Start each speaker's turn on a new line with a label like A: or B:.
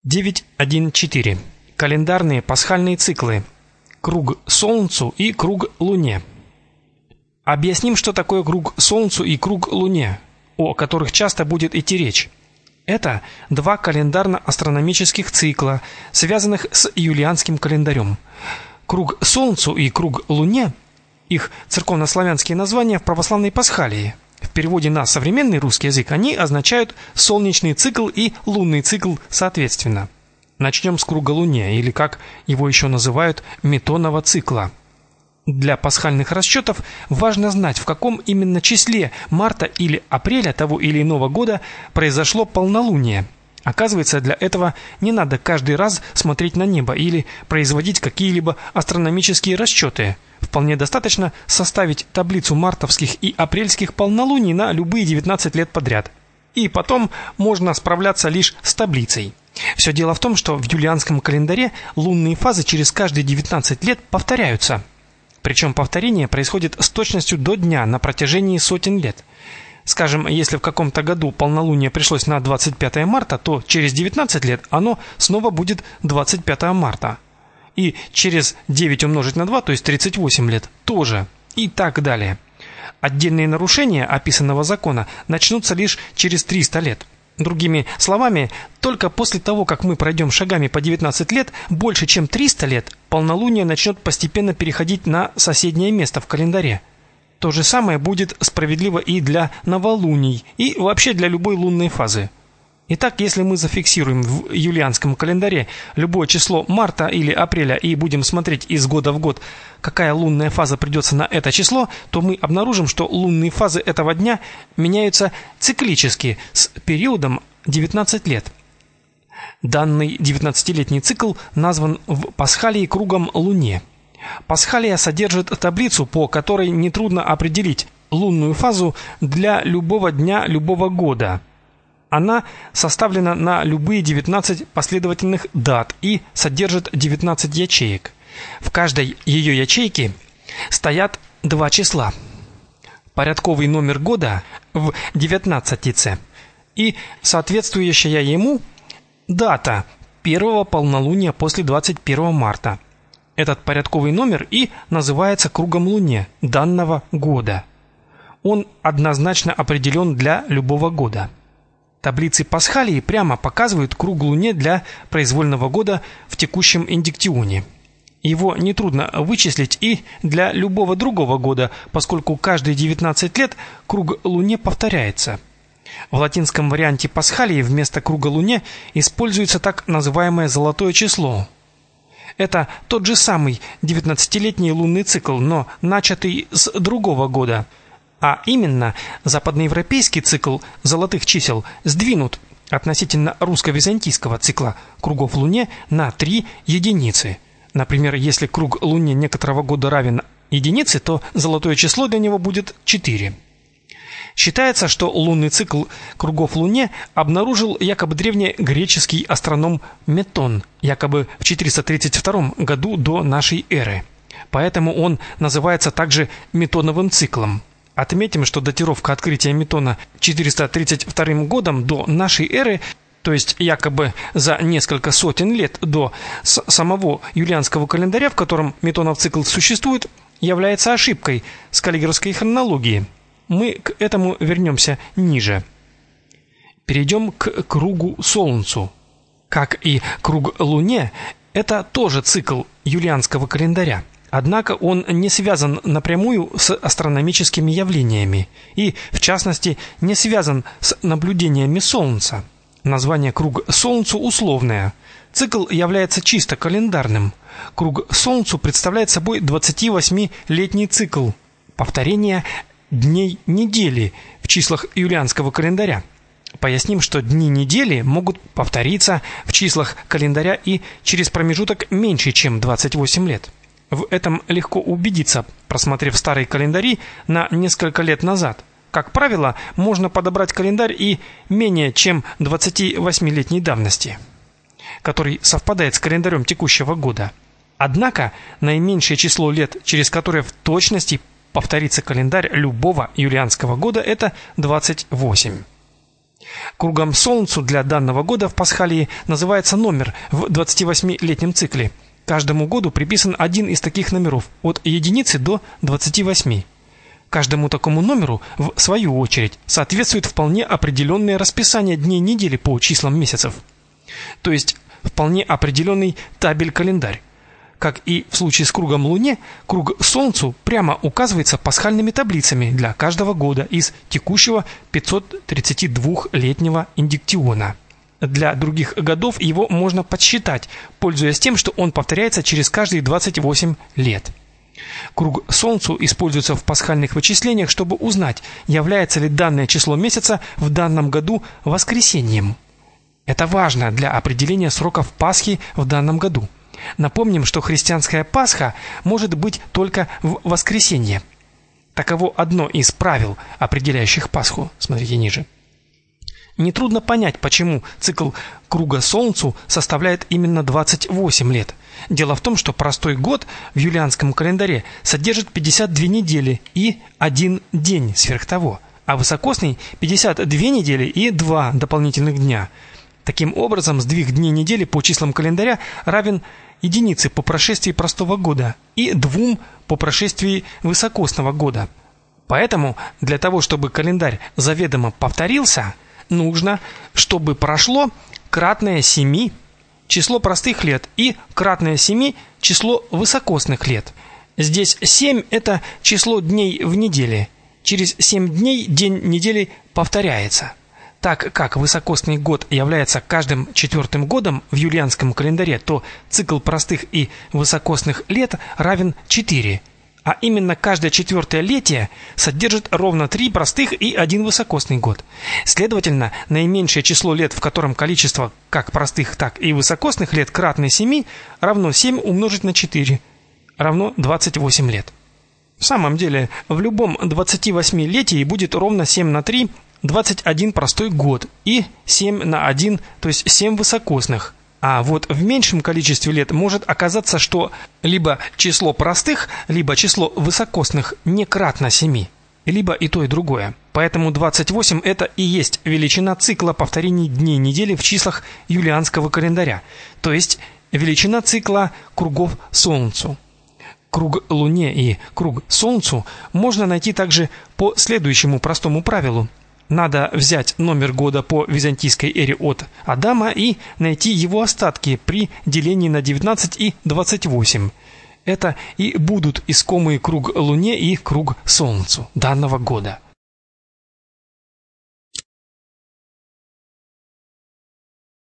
A: 9.1.4. Календарные пасхальные циклы. Круг Солнцу и круг Луне. Объясним, что такое круг Солнцу и круг Луне, о которых часто будет идти речь. Это два календарно-астрономических цикла, связанных с юлианским календарем. Круг Солнцу и круг Луне – их церковнославянские названия в православной пасхалии. В переводе на современный русский язык они означают солнечный цикл и лунный цикл соответственно. Начнем с круга Луне, или как его еще называют, метонного цикла. Для пасхальных расчетов важно знать, в каком именно числе марта или апреля того или иного года произошло полнолуние. Оказывается, для этого не надо каждый раз смотреть на небо или производить какие-либо астрономические расчеты. Вполне достаточно составить таблицу мартовских и апрельских полнолуний на любые 19 лет подряд. И потом можно справляться лишь с таблицей. Все дело в том, что в юлианском календаре лунные фазы через каждые 19 лет повторяются. Причем повторение происходит с точностью до дня на протяжении сотен лет. Скажем, если в каком-то году полнолуние пришлось на 25 марта, то через 19 лет оно снова будет 25 марта. И через 9 умножить на 2, то есть 38 лет, тоже. И так далее. Отдельные нарушения описанного закона начнутся лишь через 300 лет. Другими словами, только после того, как мы пройдем шагами по 19 лет, больше чем 300 лет, полнолуние начнет постепенно переходить на соседнее место в календаре. То же самое будет справедливо и для новолуний, и вообще для любой лунной фазы. Итак, если мы зафиксируем в юлианском календаре любое число марта или апреля и будем смотреть из года в год, какая лунная фаза придется на это число, то мы обнаружим, что лунные фазы этого дня меняются циклически с периодом 19 лет. Данный 19-летний цикл назван в пасхалии кругом Луне. Пасхалия содержит таблицу, по которой нетрудно определить лунную фазу для любого дня любого года. Она составлена на любые 19 последовательных дат и содержит 19 ячеек. В каждой ее ячейке стоят два числа. Порядковый номер года в 19-це и соответствующая ему дата первого полнолуния после 21 марта. Этот порядковый номер и называется кругом Луне данного года. Он однозначно определен для любого года. Таблицы пасхалии прямо показывают круг Луне для произвольного года в текущем индиктионе. Его нетрудно вычислить и для любого другого года, поскольку каждые 19 лет круг Луне повторяется. В латинском варианте пасхалии вместо круга Луне используется так называемое золотое число. Это тот же самый 19-летний лунный цикл, но начатый с другого года. А именно, западноевропейский цикл золотых чисел сдвинут относительно русско-византийского цикла кругов Луне на 3 единицы. Например, если круг Луне некоторого года равен единице, то золотое число для него будет 4. Считается, что лунный цикл кругов Луне обнаружил якобы древнегреческий астроном Метон, якобы в 432 году до нашей эры. Поэтому он называется также Метоновым циклом. Отметим, что датировка открытия Метона 432 годом до нашей эры, то есть якобы за несколько сотен лет до самого юлианского календаря, в котором Метонов цикл существует, является ошибкой с каллигеровской хронологии. Мы к этому вернемся ниже. Перейдем к кругу Солнцу. Как и круг Луне, это тоже цикл юлианского календаря. Однако он не связан напрямую с астрономическими явлениями и, в частности, не связан с наблюдениями Солнца. Название круг Солнцу условное. Цикл является чисто календарным. Круг Солнцу представляет собой 28-летний цикл. Повторение дней недели в числах юлианского календаря. Поясним, что дни недели могут повториться в числах календаря и через промежуток меньше, чем 28 лет. В этом легко убедиться, просмотрев старые календари на несколько лет назад. Как правило, можно подобрать календарь и менее чем 28-летней давности, который совпадает с календарем текущего года. Однако наименьшее число лет, через которое в точности повторится календарь любого юлианского года, это 28. Кругом Солнцу для данного года в Пасхалии называется номер в 28-летнем цикле. Каждому году приписан один из таких номеров от единицы до 28. Каждому такому номеру, в свою очередь, соответствует вполне определенное расписание дней недели по числам месяцев. То есть вполне определенный табель-календарь. Как и в случае с кругом Луне, круг Солнцу прямо указывается пасхальными таблицами для каждого года из текущего 532-летнего индиктиона. Для других годов его можно подсчитать, пользуясь тем, что он повторяется через каждые 28 лет. Круг Солнцу используется в пасхальных вычислениях, чтобы узнать, является ли данное число месяца в данном году воскресеньем. Это важно для определения сроков Пасхи в данном году. Напомним, что христианская Пасха может быть только в воскресенье. Таково одно из правил, определяющих Пасху. Смотрите ниже. Нетрудно понять, почему цикл круга Солнцу составляет именно 28 лет. Дело в том, что простой год в юлианском календаре содержит 52 недели и 1 день сверх того, а высокосный 52 недели и 2 дополнительных дня. Таким образом, сдвиг дней недели по числам календаря равен единице по прошествии простого года и 2 по прошествии высокосного года. Поэтому для того, чтобы календарь заведомо повторился, нужно, чтобы прошло кратное 7 число простых лет и кратное 7 число высокосных лет. Здесь 7 – это число дней в неделе. Через 7 дней день недели повторяется. Так как высокосный год является каждым 4-м годом в юлианском календаре, то цикл простых и высокосных лет равен 4. А именно каждое 4-е летие содержит ровно 3 простых и 1 высокосный год. Следовательно, наименьшее число лет, в котором количество как простых, так и высокосных лет кратное 7, равно 7 умножить на 4, равно 28 лет. В самом деле, в любом 28-летии будет ровно 7 на 3, 21 простой год и 7 на 1, то есть 7 высокосных. А вот в меньшем количестве лет может оказаться, что либо число простых, либо число высокосных не кратно 7, либо и то, и другое. Поэтому 28 – это и есть величина цикла повторений дней недели в числах юлианского календаря, то есть величина цикла кругов Солнцу. Круг Луне и круг Солнцу можно найти также по следующему простому правилу. Надо взять номер года по византийской эре от Адама и найти его остатки при делении на 19 и 28. Это и будут искомые круг Луне и круг Солнцу данного года.